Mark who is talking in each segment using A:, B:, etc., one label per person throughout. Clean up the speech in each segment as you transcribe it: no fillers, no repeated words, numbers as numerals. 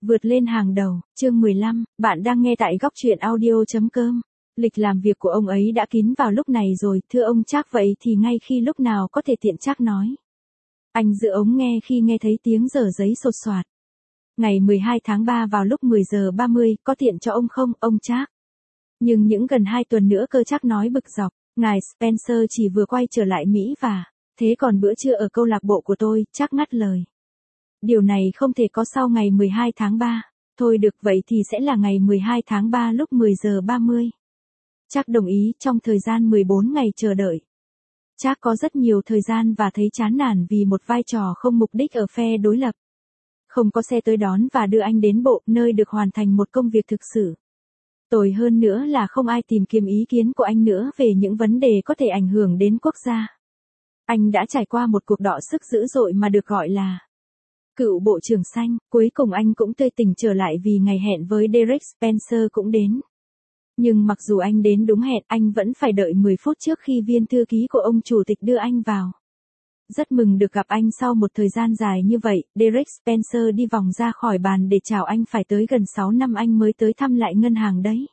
A: Vượt lên hàng đầu, chương 15, bạn đang nghe tại góc truyện audio.com. Lịch làm việc của ông ấy đã kín vào lúc này rồi, thưa ông Trác, vậy thì ngay khi lúc nào có thể tiện? Trác nói. Anh giữ ống nghe khi nghe thấy tiếng dở giấy sột soạt. Ngày 12 tháng 3 vào lúc 10 giờ 30, có tiện cho ông không, ông Trác? Nhưng những gần 2 tuần nữa cơ, Trác nói bực dọc. Ngài Spencer chỉ vừa quay trở lại Mỹ và, thế còn bữa trưa ở câu lạc bộ của tôi, Trác ngắt lời. Điều này không thể có sau ngày 12 tháng 3. Thôi được, vậy thì sẽ là ngày 12 tháng 3 lúc 10 giờ 30. Trác đồng ý. Trong thời gian 14 ngày chờ đợi, Trác có rất nhiều thời gian và thấy chán nản vì một vai trò không mục đích ở phe đối lập. Không có xe tới đón và đưa anh đến bộ, nơi được hoàn thành một công việc thực sự. Tồi hơn nữa là không ai tìm kiếm ý kiến của anh nữa về những vấn đề có thể ảnh hưởng đến quốc gia. Anh đã trải qua một cuộc đọ sức dữ dội mà được gọi là cựu bộ trưởng xanh. Cuối cùng anh cũng tươi tỉnh trở lại vì ngày hẹn với Derek Spencer cũng đến. Nhưng mặc dù anh đến đúng hẹn, anh vẫn phải đợi 10 phút trước khi viên thư ký của ông chủ tịch đưa anh vào. Rất mừng được gặp anh sau một thời gian dài như vậy. Derek Spencer đi vòng ra khỏi bàn để chào anh. Phải tới gần 6 năm anh mới tới thăm lại ngân hàng đấy.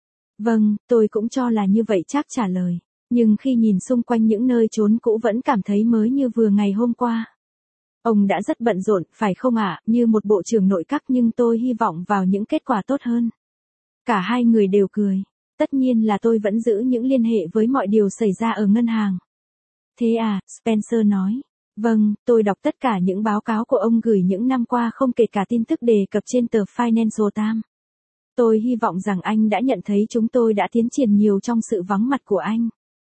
A: Vâng, tôi cũng cho là như vậy, Trác trả lời. Nhưng khi nhìn xung quanh những nơi trốn cũ vẫn cảm thấy mới như vừa ngày hôm qua. Ông đã rất bận rộn, phải không ạ, như một bộ trưởng nội các, nhưng tôi hy vọng vào những kết quả tốt hơn. Cả hai người đều cười. Tất nhiên là tôi vẫn giữ những liên hệ với mọi điều xảy ra ở ngân hàng. Thế à, Spencer nói. Vâng, tôi đọc tất cả những báo cáo của ông gửi những năm qua, không kể cả tin tức đề cập trên tờ Financial Times. Tôi hy vọng rằng anh đã nhận thấy chúng tôi đã tiến triển nhiều trong sự vắng mặt của anh.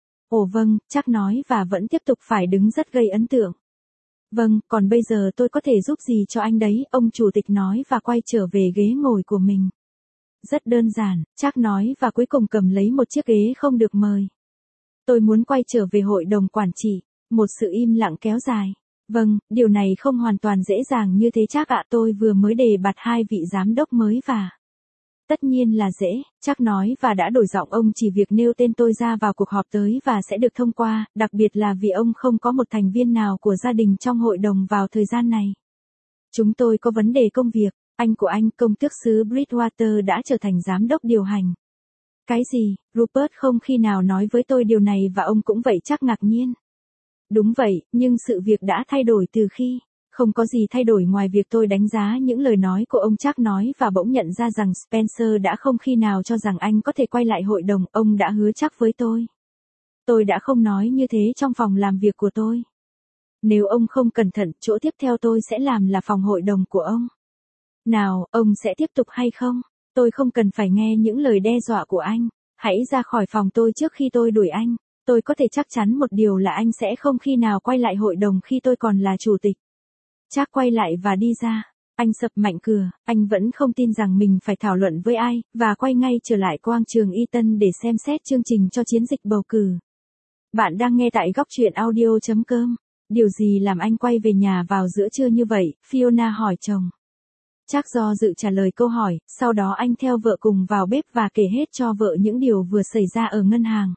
A: Ồ vâng, Trác nói và vẫn tiếp tục phải đứng rất gây ấn tượng. Vâng, còn bây giờ tôi có thể giúp gì cho anh đấy, ông chủ tịch nói và quay trở về ghế ngồi của mình. Rất đơn giản, Trác nói và cuối cùng cầm lấy một chiếc ghế không được mời. Tôi muốn quay trở về hội đồng quản trị. Một sự im lặng kéo dài. Vâng, điều này không hoàn toàn dễ dàng như thế Trác ạ, tôi vừa mới đề bạt 2 vị giám đốc mới và... Tất nhiên là dễ, Trác nói và đã đổi giọng, ông chỉ việc nêu tên tôi ra vào cuộc họp tới và sẽ được thông qua, đặc biệt là vì ông không có một thành viên nào của gia đình trong hội đồng vào thời gian này. Chúng tôi có vấn đề công việc, anh của anh, công tước xứ Bridgewater đã trở thành giám đốc điều hành. Cái gì? Rupert không khi nào nói với tôi điều này và ông cũng vậy, Trác ngạc nhiên. Đúng vậy, nhưng sự việc đã thay đổi từ khi... Không có gì thay đổi ngoài việc tôi đánh giá những lời nói của ông, Trác nói và bỗng nhận ra rằng Spencer đã không khi nào cho rằng anh có thể quay lại hội đồng, ông đã hứa chắc với tôi. Tôi đã không nói như thế trong phòng làm việc của tôi. Nếu ông không cẩn thận, chỗ tiếp theo tôi sẽ làm là phòng hội đồng của ông. Nào, ông sẽ tiếp tục hay không? Tôi không cần phải nghe những lời đe dọa của anh. Hãy ra khỏi phòng tôi trước khi tôi đuổi anh. Tôi có thể chắc chắn một điều là anh sẽ không khi nào quay lại hội đồng khi tôi còn là chủ tịch. Trác quay lại và đi ra. Anh sập mạnh cửa, anh vẫn không tin rằng mình phải thảo luận với ai, và quay ngay trở lại quảng trường Eaton để xem xét chương trình cho chiến dịch bầu cử. Bạn đang nghe tại góc truyện audio.com. Điều gì làm anh quay về nhà vào giữa trưa như vậy? Fiona hỏi chồng. Trác do dự trả lời câu hỏi, sau đó anh theo vợ cùng vào bếp và kể hết cho vợ những điều vừa xảy ra ở ngân hàng.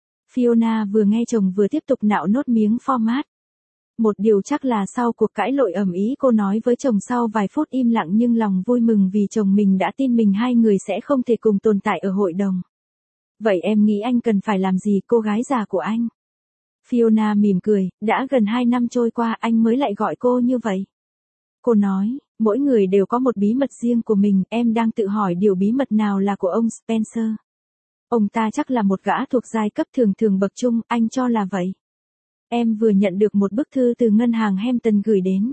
A: Fiona vừa nghe chồng vừa tiếp tục nạo nốt miếng format. Một điều chắc là sau cuộc cãi lộn ầm ĩ, cô nói với chồng sau vài phút im lặng nhưng lòng vui mừng vì chồng mình đã tin mình hai người sẽ không thể cùng tồn tại ở hội đồng. Vậy em nghĩ anh cần phải làm gì, cô gái già của anh? Fiona mỉm cười, đã gần 2 năm trôi qua anh mới lại gọi cô như vậy. Cô nói, mỗi người đều có một bí mật riêng của mình, em đang tự hỏi điều bí mật nào là của ông Spencer. Ông ta chắc là một gã thuộc giai cấp thường thường bậc trung, anh cho là vậy. Em vừa nhận được một bức thư từ ngân hàng Hampton gửi đến.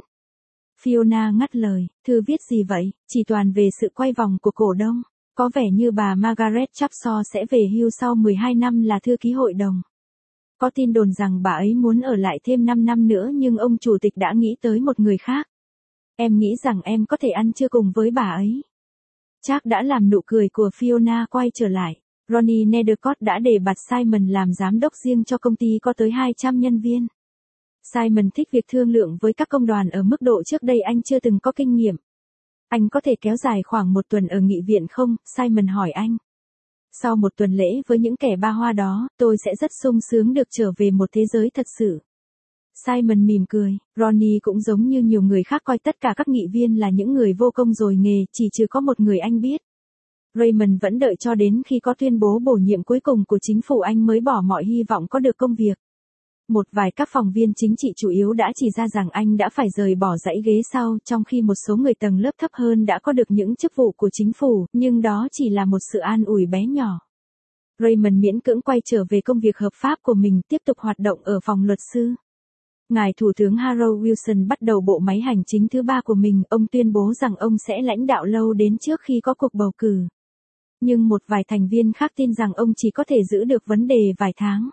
A: Fiona ngắt lời, thư viết gì vậy? Chỉ toàn về sự quay vòng của cổ đông. Có vẻ như bà Margaret Chapsaw sẽ về hưu sau 12 năm là thư ký hội đồng. Có tin đồn rằng bà ấy muốn ở lại thêm 5 năm nữa nhưng ông chủ tịch đã nghĩ tới một người khác. Em nghĩ rằng em có thể ăn trưa cùng với bà ấy. Trác đã làm nụ cười của Fiona quay trở lại. Ronnie Nethercott đã đề bạt Simon làm giám đốc riêng cho công ty có tới 200 nhân viên. Simon thích việc thương lượng với các công đoàn ở mức độ trước đây anh chưa từng có kinh nghiệm. Anh có thể kéo dài khoảng 1 tuần ở nghị viện không? Simon hỏi anh. Sau 1 tuần lễ với những kẻ ba hoa đó, tôi sẽ rất sung sướng được trở về một thế giới thật sự. Simon mỉm cười, Ronnie cũng giống như nhiều người khác coi tất cả các nghị viên là những người vô công rồi nghề, chỉ trừ có một người anh biết. Raymond vẫn đợi cho đến khi có tuyên bố bổ nhiệm cuối cùng của chính phủ anh mới bỏ mọi hy vọng có được công việc. Một vài các phóng viên chính trị chủ yếu đã chỉ ra rằng anh đã phải rời bỏ dãy ghế sau, trong khi một số người tầng lớp thấp hơn đã có được những chức vụ của chính phủ, nhưng đó chỉ là một sự an ủi bé nhỏ. Raymond miễn cưỡng quay trở về công việc hợp pháp của mình, tiếp tục hoạt động ở phòng luật sư. Ngài Thủ tướng Harold Wilson bắt đầu bộ máy hành chính thứ 3 của mình, ông tuyên bố rằng ông sẽ lãnh đạo lâu đến trước khi có cuộc bầu cử. Nhưng một vài thành viên khác tin rằng ông chỉ có thể giữ được vấn đề vài tháng.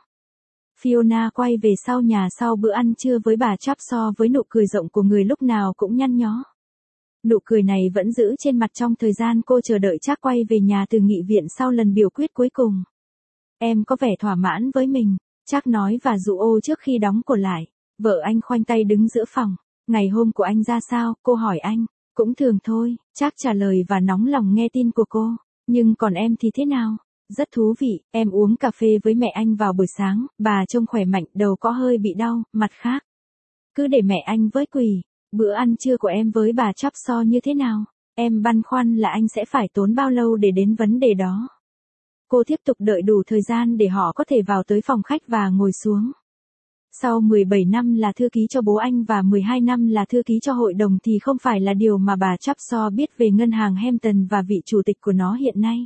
A: Fiona quay về sau nhà sau bữa ăn trưa với bà Chapsaw với nụ cười rộng của người lúc nào cũng nhăn nhó. Nụ cười này vẫn giữ trên mặt trong thời gian cô chờ đợi Jack quay về nhà từ nghị viện sau lần biểu quyết cuối cùng. Em có vẻ thỏa mãn với mình, Jack nói và dụ ô trước khi đóng cửa lại. Vợ anh khoanh tay đứng giữa phòng. Ngày hôm của anh ra sao, cô hỏi anh. Cũng thường thôi, Jack trả lời và nóng lòng nghe tin của cô. Nhưng còn em thì thế nào? Rất thú vị, em uống cà phê với mẹ anh vào buổi sáng, bà trông khỏe mạnh, đầu có hơi bị đau, mặt khác. Cứ để mẹ anh với quỳ. Bữa ăn trưa của em với bà Chapsaw như thế nào? Em băn khoăn là anh sẽ phải tốn bao lâu để đến vấn đề đó. Cô tiếp tục đợi đủ thời gian để họ có thể vào tới phòng khách và ngồi xuống. Sau 17 năm là thư ký cho bố anh và 12 năm là thư ký cho hội đồng thì không phải là điều mà bà Chapsaw biết về ngân hàng Hampton và vị chủ tịch của nó hiện nay.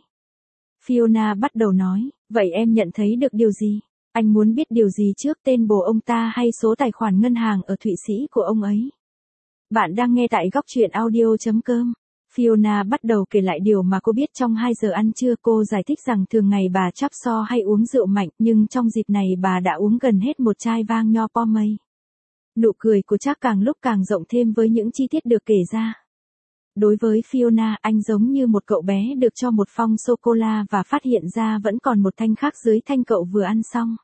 A: Fiona bắt đầu nói, vậy em nhận thấy được điều gì? Anh muốn biết điều gì trước, tên bố ông ta hay số tài khoản ngân hàng ở Thụy Sĩ của ông ấy? Bạn đang nghe tại góc truyện audio.com. Fiona bắt đầu kể lại điều mà cô biết trong 2 giờ ăn trưa. Cô giải thích rằng thường ngày bà Chapsaw hay uống rượu mạnh, nhưng trong dịp này bà đã uống gần hết một chai vang nho pomade. Nụ cười của Jack càng lúc càng rộng thêm với những chi tiết được kể ra. Đối với Fiona, anh giống như một cậu bé được cho một phong sô-cô-la và phát hiện ra vẫn còn một thanh khác dưới thanh cậu vừa ăn xong.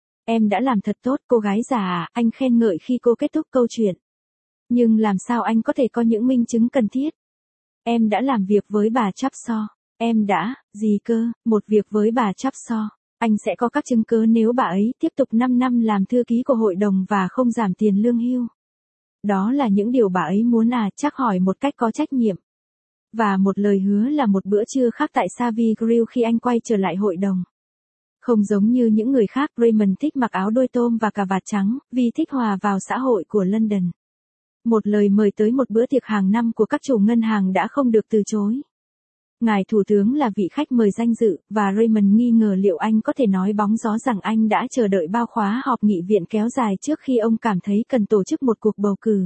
A: Em đã làm thật tốt, cô gái già à, anh khen ngợi khi cô kết thúc câu chuyện. Nhưng làm sao anh có thể có những minh chứng cần thiết? Em đã làm việc với bà Chapsaw. Em đã, gì cơ, một việc với bà Chapsaw. Anh sẽ có các chứng cứ nếu bà ấy tiếp tục 5 năm làm thư ký của hội đồng và không giảm tiền lương hưu. Đó là những điều bà ấy muốn à, Chắc hỏi một cách có trách nhiệm. Và một lời hứa là một bữa trưa khác tại Savvy Grill khi anh quay trở lại hội đồng. Không giống như những người khác, Raymond thích mặc áo đôi tôm và cà vạt trắng, vì thích hòa vào xã hội của London. Một lời mời tới một bữa tiệc hàng năm của các chủ ngân hàng đã không được từ chối. Ngài Thủ tướng là vị khách mời danh dự, và Raymond nghi ngờ liệu anh có thể nói bóng gió rằng anh đã chờ đợi bao khóa họp nghị viện kéo dài trước khi ông cảm thấy cần tổ chức một cuộc bầu cử.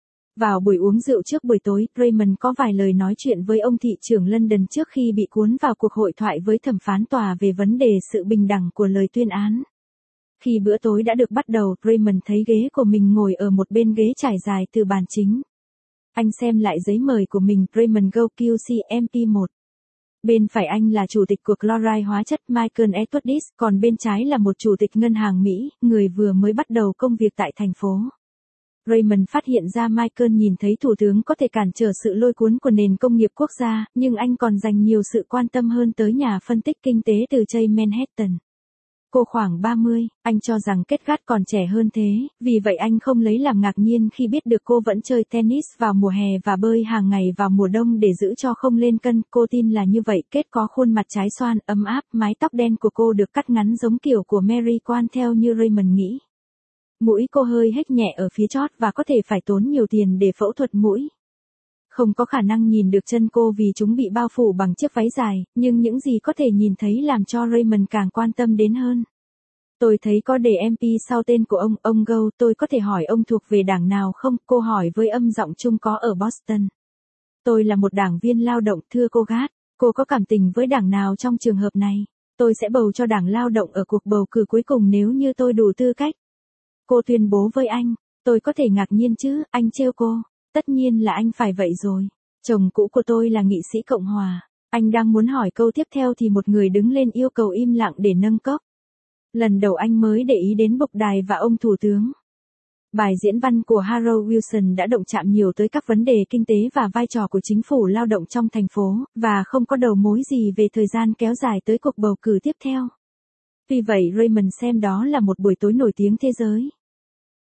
A: Vào buổi uống rượu trước buổi tối, Raymond có vài lời nói chuyện với ông thị trưởng London trước khi bị cuốn vào cuộc hội thoại với thẩm phán tòa về vấn đề sự bình đẳng của lời tuyên án. Khi bữa tối đã được bắt đầu, Raymond thấy ghế của mình ngồi ở một bên ghế trải dài từ bàn chính. Anh xem lại giấy mời của mình, Raymond Gow QC MP1. Bên phải anh là chủ tịch của Chloride hóa chất Michael Edwards, còn bên trái là một chủ tịch ngân hàng Mỹ, người vừa mới bắt đầu công việc tại thành phố. Raymond phát hiện ra Michael nhìn thấy thủ tướng có thể cản trở sự lôi cuốn của nền công nghiệp quốc gia, nhưng anh còn dành nhiều sự quan tâm hơn tới nhà phân tích kinh tế từ Chase Manhattan. Cô khoảng 30, anh cho rằng Kết Gát còn trẻ hơn thế, vì vậy anh không lấy làm ngạc nhiên khi biết được cô vẫn chơi tennis vào mùa hè và bơi hàng ngày vào mùa đông để giữ cho không lên cân. Cô tin là như vậy. Kết có khuôn mặt trái xoan, ấm áp, mái tóc đen của cô được cắt ngắn giống kiểu của Mary Quan theo như Raymond nghĩ. Mũi cô hơi hếch nhẹ ở phía chót và có thể phải tốn nhiều tiền để phẫu thuật mũi. Không có khả năng nhìn được chân cô vì chúng bị bao phủ bằng chiếc váy dài, nhưng những gì có thể nhìn thấy làm cho Raymond càng quan tâm đến hơn. Tôi thấy có đề MP sau tên của ông Gow, tôi có thể hỏi ông thuộc về đảng nào không? Cô hỏi với âm giọng chung có ở Boston. Tôi là một đảng viên lao động, thưa cô Gát. Cô có cảm tình với đảng nào trong trường hợp này? Tôi sẽ bầu cho đảng lao động ở cuộc bầu cử cuối cùng nếu như tôi đủ tư cách. Cô tuyên bố với anh, tôi có thể ngạc nhiên chứ, anh trêu cô. Tất nhiên là anh phải vậy rồi. Chồng cũ của tôi là nghị sĩ Cộng Hòa. Anh đang muốn hỏi câu tiếp theo thì một người đứng lên yêu cầu im lặng để nâng cốc. Lần đầu anh mới để ý đến bục đài và ông thủ tướng. Bài diễn văn của Harold Wilson đã động chạm nhiều tới các vấn đề kinh tế và vai trò của chính phủ lao động trong thành phố, và không có đầu mối gì về thời gian kéo dài tới cuộc bầu cử tiếp theo. Vì vậy Raymond xem đó là một buổi tối nổi tiếng thế giới.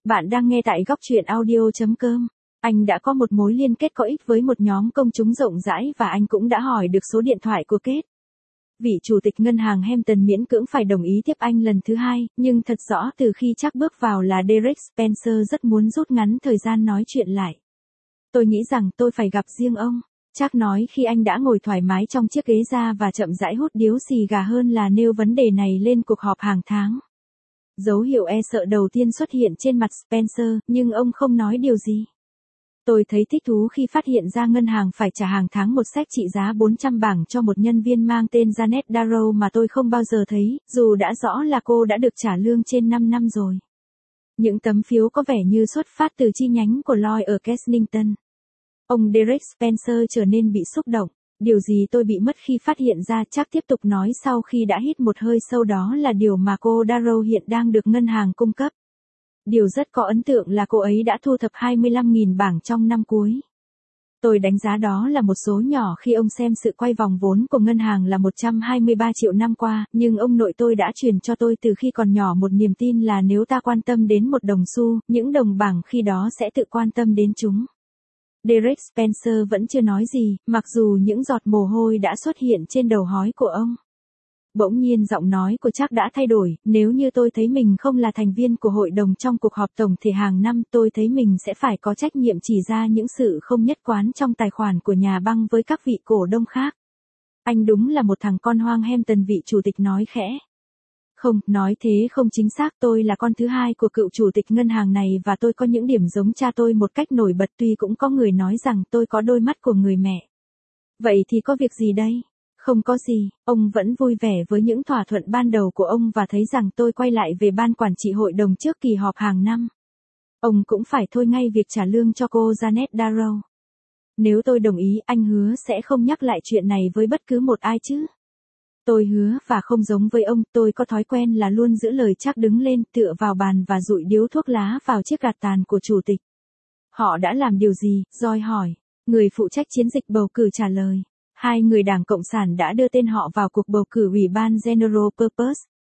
A: Bạn đang nghe tại góc truyện audio.com. Anh đã có một mối liên kết có ích với một nhóm công chúng rộng rãi và anh cũng đã hỏi được số điện thoại của Kate. Vị chủ tịch ngân hàng Hampton miễn cưỡng phải đồng ý tiếp anh lần thứ hai, nhưng thật rõ từ khi Chuck bước vào là Derek Spencer rất muốn rút ngắn thời gian nói chuyện lại. Tôi nghĩ rằng tôi phải gặp riêng ông, Chuck nói khi anh đã ngồi thoải mái trong chiếc ghế da và chậm rãi hút điếu xì gà hơn là nêu vấn đề này lên cuộc họp hàng tháng. Dấu hiệu e sợ đầu tiên xuất hiện trên mặt Spencer, nhưng ông không nói điều gì. Tôi thấy thích thú khi phát hiện ra ngân hàng phải trả hàng tháng một séc trị giá 400 bảng cho một nhân viên mang tên Janet Darrow mà tôi không bao giờ thấy, dù đã rõ là cô đã được trả lương trên 5 năm rồi. Những tấm phiếu có vẻ như xuất phát từ chi nhánh của Lloyd ở Kensington. Ông Derek Spencer trở nên bị xúc động. Điều gì tôi bị mất khi phát hiện ra, chắc tiếp tục nói sau khi đã hít một hơi sâu, đó là điều mà cô Darrow hiện đang được ngân hàng cung cấp. Điều rất có ấn tượng là cô ấy đã thu thập 25.000 bảng trong năm cuối. Tôi đánh giá đó là một số nhỏ khi ông xem sự quay vòng vốn của ngân hàng là 123 triệu năm qua, nhưng ông nội tôi đã truyền cho tôi từ khi còn nhỏ một niềm tin là nếu ta quan tâm đến một đồng xu, những đồng bảng khi đó sẽ tự quan tâm đến chúng. Derek Spencer vẫn chưa nói gì, mặc dù những giọt mồ hôi đã xuất hiện trên đầu hói của ông. Bỗng nhiên giọng nói của Chuck đã thay đổi, nếu như tôi thấy mình không là thành viên của hội đồng trong cuộc họp tổng thể hàng năm, tôi thấy mình sẽ phải có trách nhiệm chỉ ra những sự không nhất quán trong tài khoản của nhà băng với các vị cổ đông khác. Anh đúng là một thằng con hoang, Hampton vị chủ tịch nói khẽ. Không, nói thế không chính xác, tôi là con thứ hai của cựu chủ tịch ngân hàng này và tôi có những điểm giống cha tôi một cách nổi bật, tuy cũng có người nói rằng tôi có đôi mắt của người mẹ. Vậy thì có việc gì đây? Không có gì, ông vẫn vui vẻ với những thỏa thuận ban đầu của ông và thấy rằng tôi quay lại về ban quản trị hội đồng trước kỳ họp hàng năm. Ông cũng phải thôi ngay việc trả lương cho cô Janet Darrow. Nếu tôi đồng ý, anh hứa sẽ không nhắc lại chuyện này với bất cứ một ai chứ. Tôi hứa, và không giống với ông, tôi có thói quen là luôn giữ lời. Chuck đứng lên, tựa vào bàn và dụi điếu thuốc lá vào chiếc gạt tàn của chủ tịch. Họ đã làm điều gì? Joy hỏi. Người phụ trách chiến dịch bầu cử trả lời. 2 người Đảng Cộng sản đã đưa tên họ vào cuộc bầu cử Ủy ban General Purpose.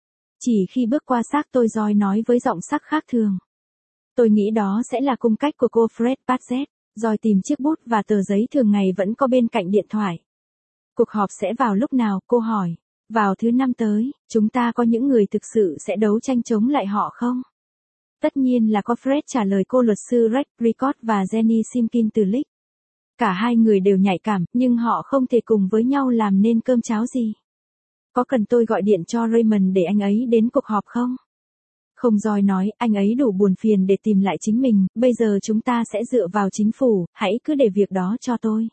A: Chỉ khi bước qua xác tôi, Joy nói với giọng sắc khác thường. Tôi nghĩ đó sẽ là cung cách của cô Fred Paget. Joy tìm chiếc bút và tờ giấy thường ngày vẫn có bên cạnh điện thoại. Cuộc họp sẽ vào lúc nào, cô hỏi. Vào thứ 5 tới, chúng ta có những người thực sự sẽ đấu tranh chống lại họ không? Tất nhiên là có, Fred trả lời cô luật sư Rex Ricott và Jenny Simkin từ Leeds. Cả hai người đều nhạy cảm, nhưng họ không thể cùng với nhau làm nên cơm cháo gì. Có cần tôi gọi điện cho Raymond để anh ấy đến cuộc họp không? Không, Joy nói, anh ấy đủ buồn phiền để tìm lại chính mình, bây giờ chúng ta sẽ dựa vào chính phủ, hãy cứ để việc đó cho tôi.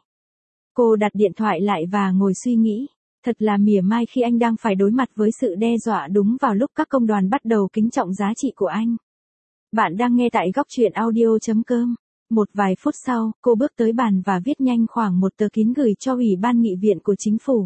A: Cô đặt điện thoại lại và ngồi suy nghĩ. Thật là mỉa mai khi anh đang phải đối mặt với sự đe dọa đúng vào lúc các công đoàn bắt đầu kính trọng giá trị của anh. Bạn đang nghe tại góc truyện audio.com. Một vài phút sau, cô bước tới bàn và viết nhanh khoảng một tờ kín gửi cho Ủy ban nghị viện của chính phủ.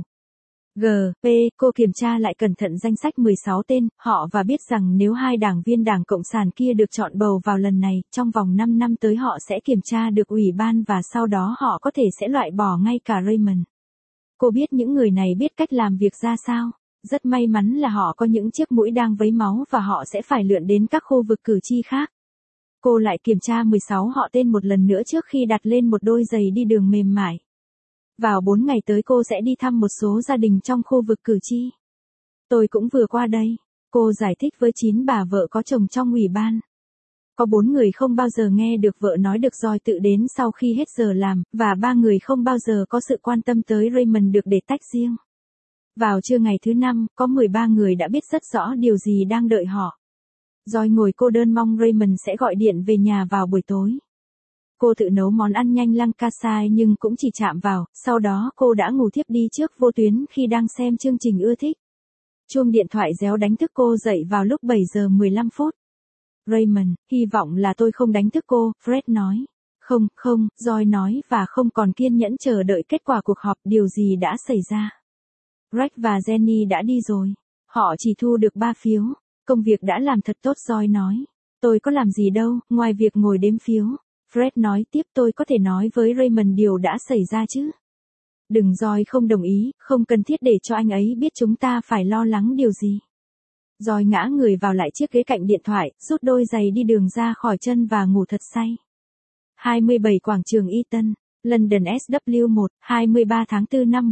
A: Cô kiểm tra lại cẩn thận danh sách 16 tên họ và biết rằng nếu 2 đảng viên Đảng Cộng sản kia được chọn bầu vào lần này, trong vòng 5 năm tới họ sẽ kiểm tra được ủy ban và sau đó họ có thể sẽ loại bỏ ngay cả Raymond. Cô biết những người này biết cách làm việc ra sao. Rất may mắn là họ có những chiếc mũi đang vấy máu và họ sẽ phải lượn đến các khu vực cử tri khác. Cô lại kiểm tra 16 họ tên một lần nữa trước khi đặt lên một đôi giày đi đường mềm mại. Vào 4 ngày tới cô sẽ đi thăm một số gia đình trong khu vực cử tri. Tôi cũng vừa qua đây. Cô giải thích với 9 bà vợ có chồng trong ủy ban. Có 4 người không bao giờ nghe được vợ nói được Joy tự đến sau khi hết giờ làm, và 3 người không bao giờ có sự quan tâm tới Raymond được để tách riêng. Vào trưa ngày thứ 5, có 13 người đã biết rất rõ điều gì đang đợi họ. Joy ngồi cô đơn mong Raymond sẽ gọi điện về nhà vào buổi tối. Cô tự nấu món ăn nhanh Lancashire nhưng cũng chỉ chạm vào, sau đó cô đã ngủ thiếp đi trước vô tuyến khi đang xem chương trình ưa thích. Chuông điện thoại réo đánh thức cô dậy vào lúc 7 giờ 15 phút. Raymond, hy vọng là tôi không đánh thức cô, Fred nói. Không, Joy nói và không còn kiên nhẫn chờ đợi kết quả cuộc họp, điều gì đã xảy ra. Rex và Jenny đã đi rồi. Họ chỉ thu được 3 phiếu. Công việc đã làm thật tốt, Joy nói. Tôi có làm gì đâu, ngoài việc ngồi đếm phiếu. Fred nói tiếp, tôi có thể nói với Raymond điều đã xảy ra chứ. Đừng, Joy không đồng ý, không cần thiết để cho anh ấy biết chúng ta phải lo lắng điều gì. Rồi ngã người vào lại chiếc ghế cạnh điện thoại, rút đôi giày đi đường ra khỏi chân và ngủ thật say. 27 Quảng trường Eaton, London SW1, 23 tháng 4 năm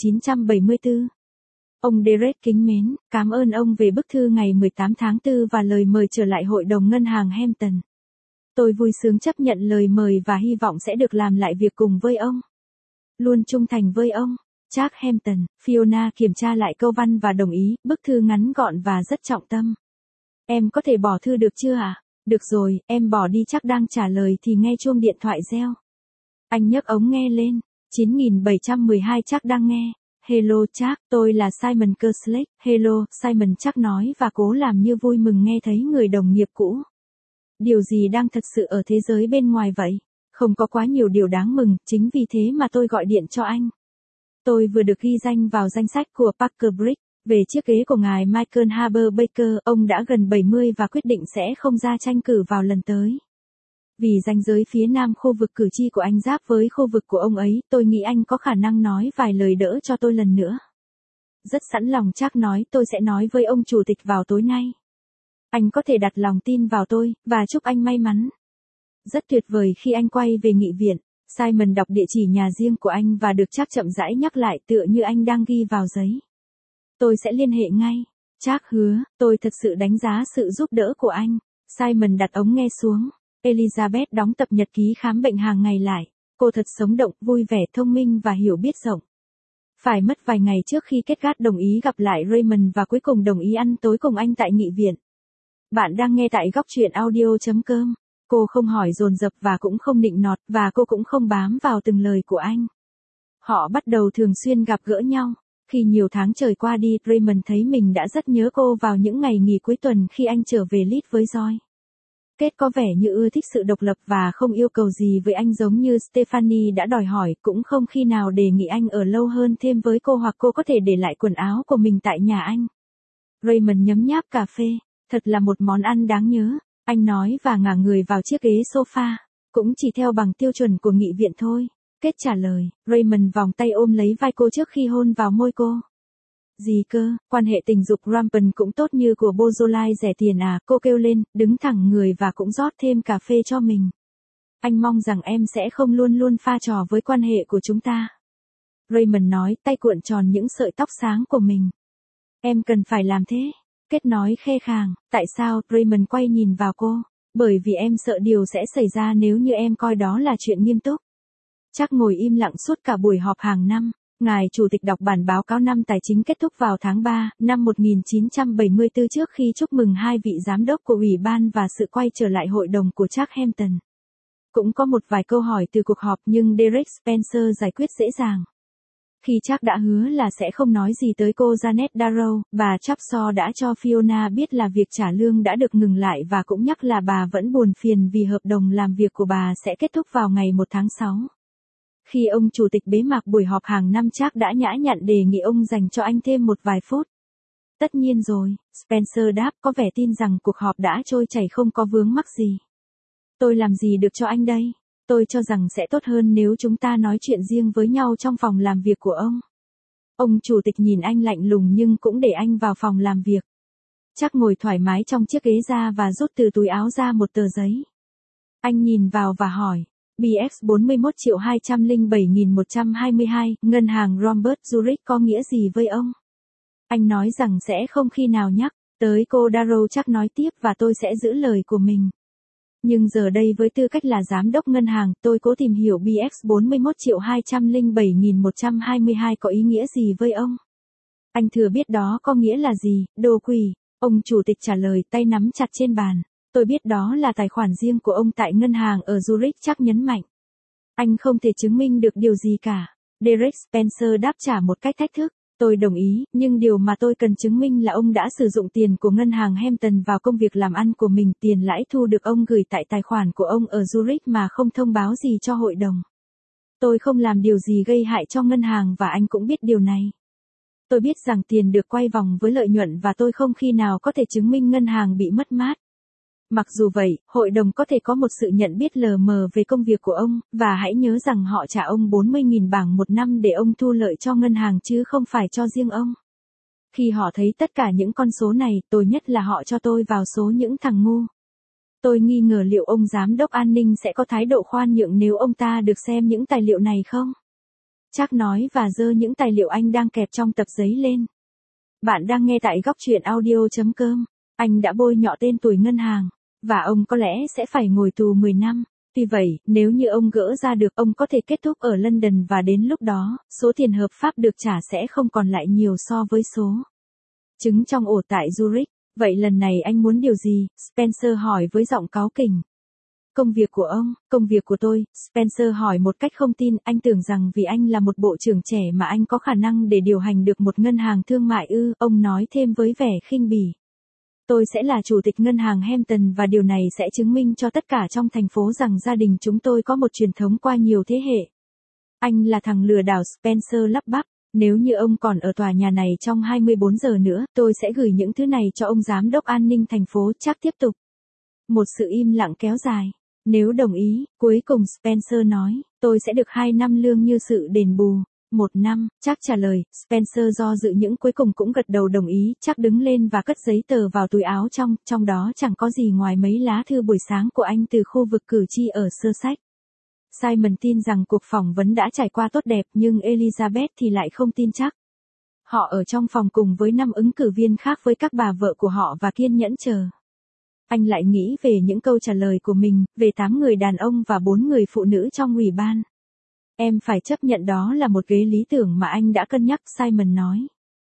A: 1974. Ông Derek kính mến, cảm ơn ông về bức thư ngày 18 tháng 4 và lời mời trở lại hội đồng ngân hàng Hampton. Tôi vui sướng chấp nhận lời mời và hy vọng sẽ được làm lại việc cùng với ông. Luôn trung thành với ông. Jack Hampton. Fiona kiểm tra lại câu văn và đồng ý, bức thư ngắn gọn và rất trọng tâm. Em có thể bỏ thư được chưa ạ? Được rồi, em bỏ đi. Jack đang trả lời thì nghe chuông điện thoại reo. Anh nhấc ống nghe lên. 9712 Jack đang nghe. Hello Jack, tôi là Simon Kerslake. Hello, Simon, Jack nói và cố làm như vui mừng nghe thấy người đồng nghiệp cũ. Điều gì đang thật sự ở thế giới bên ngoài vậy? Không có quá nhiều điều đáng mừng, chính vì thế mà tôi gọi điện cho anh. Tôi vừa được ghi danh vào danh sách của Parker Brick, về chiếc ghế của ngài Michael Haber Baker, ông đã gần 70 và quyết định sẽ không ra tranh cử vào lần tới. Vì ranh giới phía nam khu vực cử tri của anh giáp với khu vực của ông ấy, tôi nghĩ anh có khả năng nói vài lời đỡ cho tôi lần nữa. Rất sẵn lòng Jack nói tôi sẽ nói với ông chủ tịch vào tối nay. Anh có thể đặt lòng tin vào tôi, và chúc anh may mắn. Rất tuyệt vời khi anh quay về nghị viện. Simon đọc địa chỉ nhà riêng của anh và được Jack chậm rãi nhắc lại tựa như anh đang ghi vào giấy. Tôi sẽ liên hệ ngay. Jack hứa, tôi thật sự đánh giá sự giúp đỡ của anh. Simon đặt ống nghe xuống. Elizabeth đóng tập nhật ký khám bệnh hàng ngày lại. Cô thật sống động, vui vẻ, thông minh và hiểu biết rộng. Phải mất vài ngày trước khi Keithgard đồng ý gặp lại Raymond và cuối cùng đồng ý ăn tối cùng anh tại nghị viện. Bạn đang nghe tại góc truyện audio.com. Cô không hỏi dồn dập và cũng không nịnh nọt, và cô cũng không bám vào từng lời của anh. Họ bắt đầu thường xuyên gặp gỡ nhau. Khi nhiều tháng trời qua đi, Raymond thấy mình đã rất nhớ cô vào những ngày nghỉ cuối tuần khi anh trở về Leeds với Joy. Kate có vẻ như ưa thích sự độc lập và không yêu cầu gì với anh giống như Stephanie đã đòi hỏi, cũng không khi nào đề nghị anh ở lâu hơn thêm với cô hoặc cô có thể để lại quần áo của mình tại nhà anh. Raymond nhấm nháp cà phê, thật là một món ăn đáng nhớ, anh nói và ngả người vào chiếc ghế sofa, cũng chỉ theo bằng tiêu chuẩn của nghị viện thôi. Kate trả lời, Raymond vòng tay ôm lấy vai cô trước khi hôn vào môi cô. Gì cơ, quan hệ tình dục rampant cũng tốt như của Beaujolais rẻ tiền à, cô kêu lên, đứng thẳng người và cũng rót thêm cà phê cho mình. Anh mong rằng em sẽ không luôn luôn pha trò với quan hệ của chúng ta. Raymond nói, tay cuộn tròn những sợi tóc sáng của mình. Em cần phải làm thế. Kate nói khe khàng, tại sao? Raymond quay nhìn vào cô. Bởi vì em sợ điều sẽ xảy ra nếu như em coi đó là chuyện nghiêm túc. Chắc ngồi im lặng suốt cả buổi họp hàng năm. Ngài Chủ tịch đọc bản báo cáo năm tài chính kết thúc vào tháng 3, năm 1974 trước khi chúc mừng hai vị giám đốc của ủy ban và sự quay trở lại hội đồng của Jack Hampton. Cũng có một vài câu hỏi từ cuộc họp nhưng Derek Spencer giải quyết dễ dàng. Khi Jack đã hứa là sẽ không nói gì tới cô Janet Darrow, bà Chapsaw đã cho Fiona biết là việc trả lương đã được ngừng lại và cũng nhắc là bà vẫn buồn phiền vì hợp đồng làm việc của bà sẽ kết thúc vào ngày 1 tháng 6. Khi ông chủ tịch bế mạc buổi họp hàng năm, Jack đã nhã nhặn đề nghị ông dành cho anh thêm một vài phút. Tất nhiên rồi, Spencer đáp, có vẻ tin rằng cuộc họp đã trôi chảy không có vướng mắc gì. Tôi làm gì được cho anh đây? Tôi cho rằng sẽ tốt hơn nếu chúng ta nói chuyện riêng với nhau trong phòng làm việc của ông. Ông chủ tịch nhìn anh lạnh lùng nhưng cũng để anh vào phòng làm việc. Jack ngồi thoải mái trong chiếc ghế da và rút từ túi áo ra một tờ giấy. Anh nhìn vào và hỏi. BX 41.207.122, ngân hàng Robert Zurich có nghĩa gì với ông? Anh nói rằng sẽ không khi nào nhắc tới cô Darrow. Chắc nói tiếp và tôi sẽ giữ lời của mình. Nhưng giờ đây với tư cách là giám đốc ngân hàng, tôi cố tìm hiểu BX 41.207.122 có ý nghĩa gì với ông. Anh thừa biết đó có nghĩa là gì, đồ quỷ. Ông chủ tịch trả lời, tay nắm chặt trên bàn. Tôi biết đó là tài khoản riêng của ông tại ngân hàng ở Zurich. Chắc nhấn mạnh. Anh không thể chứng minh được điều gì cả. Derek Spencer đáp trả một cách thách thức. Tôi đồng ý, nhưng điều mà tôi cần chứng minh là ông đã sử dụng tiền của ngân hàng Hampton vào công việc làm ăn của mình. Tiền lãi thu được ông gửi tại tài khoản của ông ở Zurich mà không thông báo gì cho hội đồng. Tôi không làm điều gì gây hại cho ngân hàng và anh cũng biết điều này. Tôi biết rằng tiền được quay vòng với lợi nhuận và tôi không khi nào có thể chứng minh ngân hàng bị mất mát. Mặc dù vậy, hội đồng có thể có một sự nhận biết lờ mờ về công việc của ông, và hãy nhớ rằng họ trả ông 40.000 bảng một năm để ông thu lợi cho ngân hàng chứ không phải cho riêng ông. Khi họ thấy tất cả những con số này, tồi nhất là họ cho tôi vào số những thằng ngu. Tôi nghi ngờ liệu ông giám đốc an ninh sẽ có thái độ khoan nhượng nếu ông ta được xem những tài liệu này không? Trác nói và giơ những tài liệu anh đang kẹp trong tập giấy lên. Bạn đang nghe tại góc truyện audio.com. Anh đã bôi nhọ tên tuổi ngân hàng, và ông có lẽ sẽ phải ngồi tù 10 năm. Tuy vậy, nếu như ông gỡ ra được, ông có thể kết thúc ở London và đến lúc đó, số tiền hợp pháp được trả sẽ không còn lại nhiều so với số trứng trong ổ tại Zurich. Vậy lần này anh muốn điều gì? Spencer hỏi với giọng cáu kỉnh. Công việc của ông, công việc của tôi, Spencer hỏi một cách không tin, anh tưởng rằng vì anh là một bộ trưởng trẻ mà anh có khả năng để điều hành được một ngân hàng thương mại ư, ông nói thêm với vẻ khinh bỉ. Tôi sẽ là chủ tịch ngân hàng Hampton và điều này sẽ chứng minh cho tất cả trong thành phố rằng gia đình chúng tôi có một truyền thống qua nhiều thế hệ. Anh là thằng lừa đảo, Spencer lắp bắp. Nếu như ông còn ở tòa nhà này trong 24 giờ nữa, tôi sẽ gửi những thứ này cho ông giám đốc an ninh thành phố, Trác tiếp tục. Một sự im lặng kéo dài. Nếu đồng ý, cuối cùng Spencer nói, tôi sẽ được 2 năm lương như sự đền bù. 1 năm, Trác trả lời, Spencer do dự những cuối cùng cũng gật đầu đồng ý, Trác đứng lên và cất giấy tờ vào túi áo trong đó chẳng có gì ngoài mấy lá thư buổi sáng của anh từ khu vực cử tri ở Sussex. Simon tin rằng cuộc phỏng vấn đã trải qua tốt đẹp nhưng Elizabeth thì lại không tin chắc. Họ ở trong phòng cùng với 5 ứng cử viên khác với các bà vợ của họ và kiên nhẫn chờ. Anh lại nghĩ về những câu trả lời của mình, về 8 người đàn ông và 4 người phụ nữ trong ủy ban. Em phải chấp nhận đó là một ghế lý tưởng mà anh đã cân nhắc, Simon nói.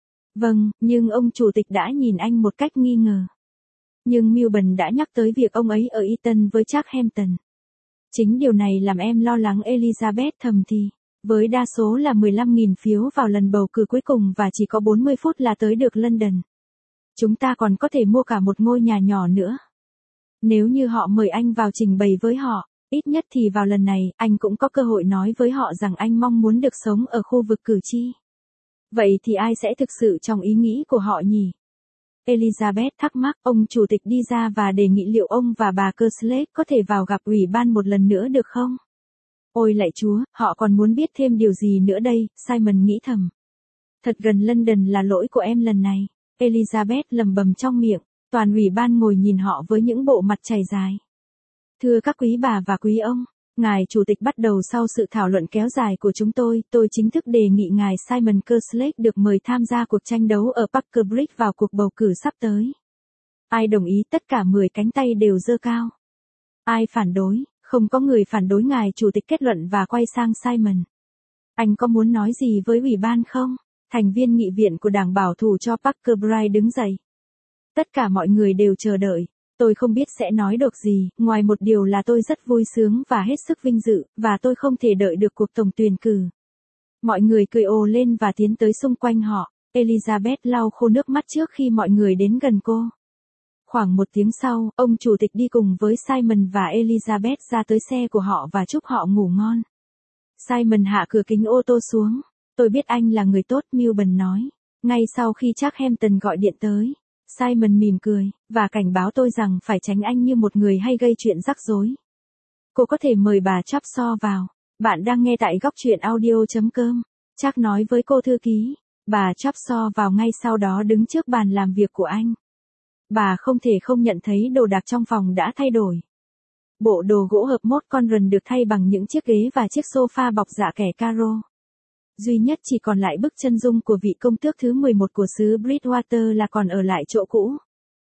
A: Vâng, nhưng ông chủ tịch đã nhìn anh một cách nghi ngờ. Nhưng Milburn đã nhắc tới việc ông ấy ở Eton với Trác Hampton. Chính điều này làm em lo lắng, Elizabeth thầm thì. Với đa số là 15.000 phiếu vào lần bầu cử cuối cùng và chỉ có 40 phút là tới được London. Chúng ta còn có thể mua cả một ngôi nhà nhỏ nữa. Nếu như họ mời anh vào trình bày với họ, ít nhất thì vào lần này, anh cũng có cơ hội nói với họ rằng anh mong muốn được sống ở khu vực cử tri. Vậy thì ai sẽ thực sự trong ý nghĩ của họ nhỉ? Elizabeth thắc mắc, ông chủ tịch đi ra và đề nghị liệu ông và bà Kerslake có thể vào gặp ủy ban một lần nữa được không? Ôi lạy Chúa, họ còn muốn biết thêm điều gì nữa đây, Simon nghĩ thầm. Thật gần London là lỗi của em lần này, Elizabeth lầm bầm trong miệng, toàn ủy ban ngồi nhìn họ với những bộ mặt chảy dài. Thưa các quý bà và quý ông, ngài chủ tịch bắt đầu sau sự thảo luận kéo dài của chúng tôi chính thức đề nghị ngài Simon Kerslake được mời tham gia cuộc tranh đấu ở Parker Bridge vào cuộc bầu cử sắp tới. Ai đồng ý? Tất cả 10 cánh tay đều giơ cao. Ai phản đối? Không có người phản đối, ngài chủ tịch kết luận và quay sang Simon. Anh có muốn nói gì với ủy ban không? Thành viên nghị viện của đảng bảo thủ cho Parker Bridge đứng dậy. Tất cả mọi người đều chờ đợi. Tôi không biết sẽ nói được gì, ngoài một điều là tôi rất vui sướng và hết sức vinh dự, và tôi không thể đợi được cuộc tổng tuyển cử. Mọi người cười ồ lên và tiến tới xung quanh họ. Elizabeth lau khô nước mắt trước khi mọi người đến gần cô. Khoảng 1 tiếng sau, ông chủ tịch đi cùng với Simon và Elizabeth ra tới xe của họ và chúc họ ngủ ngon. Simon hạ cửa kính ô tô xuống. Tôi biết anh là người tốt, Milburn nói. Ngay sau khi Trác Hampton gọi điện tới, Simon mỉm cười, và cảnh báo tôi rằng phải tránh anh như một người hay gây chuyện rắc rối. Cô có thể mời bà Chapsaw vào. Bạn đang nghe tại góc truyện audio.com. Trác nói với cô thư ký. Bà Chapsaw vào ngay sau đó đứng trước bàn làm việc của anh. Bà không thể không nhận thấy đồ đạc trong phòng đã thay đổi. Bộ đồ gỗ hợp mốt Conran được thay bằng những chiếc ghế và chiếc sofa bọc dạ kẻ caro. Duy nhất chỉ còn lại bức chân dung của vị công tước thứ 11 của xứ Bridgewater là còn ở lại chỗ cũ.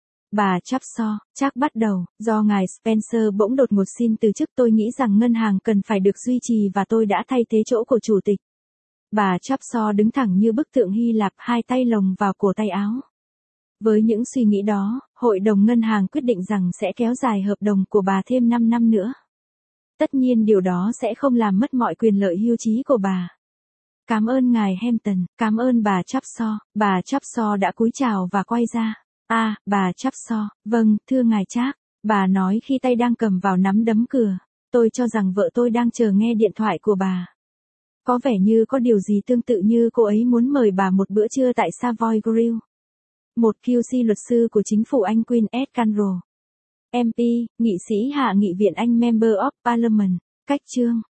A: Bà Chapsaw, Trác bắt đầu, do ngài Spencer bỗng đột ngột xin từ chức, tôi nghĩ rằng ngân hàng cần phải được duy trì và tôi đã thay thế chỗ của chủ tịch. Bà Chapsaw đứng thẳng như bức tượng Hy Lạp, hai tay lồng vào cổ tay áo. Với những suy nghĩ đó, hội đồng ngân hàng quyết định rằng sẽ kéo dài hợp đồng của bà thêm 5 năm nữa. Tất nhiên điều đó sẽ không làm mất mọi quyền lợi hưu trí của bà. Cảm ơn ngài Hampton, cảm ơn bà Chapsaw. Bà Chapsaw đã cúi chào và quay ra. Bà Chapsaw, vâng, thưa ngài Trác. Bà nói khi tay đang cầm vào nắm đấm cửa. Tôi cho rằng vợ tôi đang chờ nghe điện thoại của bà. Có vẻ như có điều gì tương tự như cô ấy muốn mời bà một bữa trưa tại Savoy Grill. Một QC luật sư của chính phủ Anh Queen S. Canro. MP, nghị sĩ hạ nghị viện Anh Member of Parliament. Cách chương.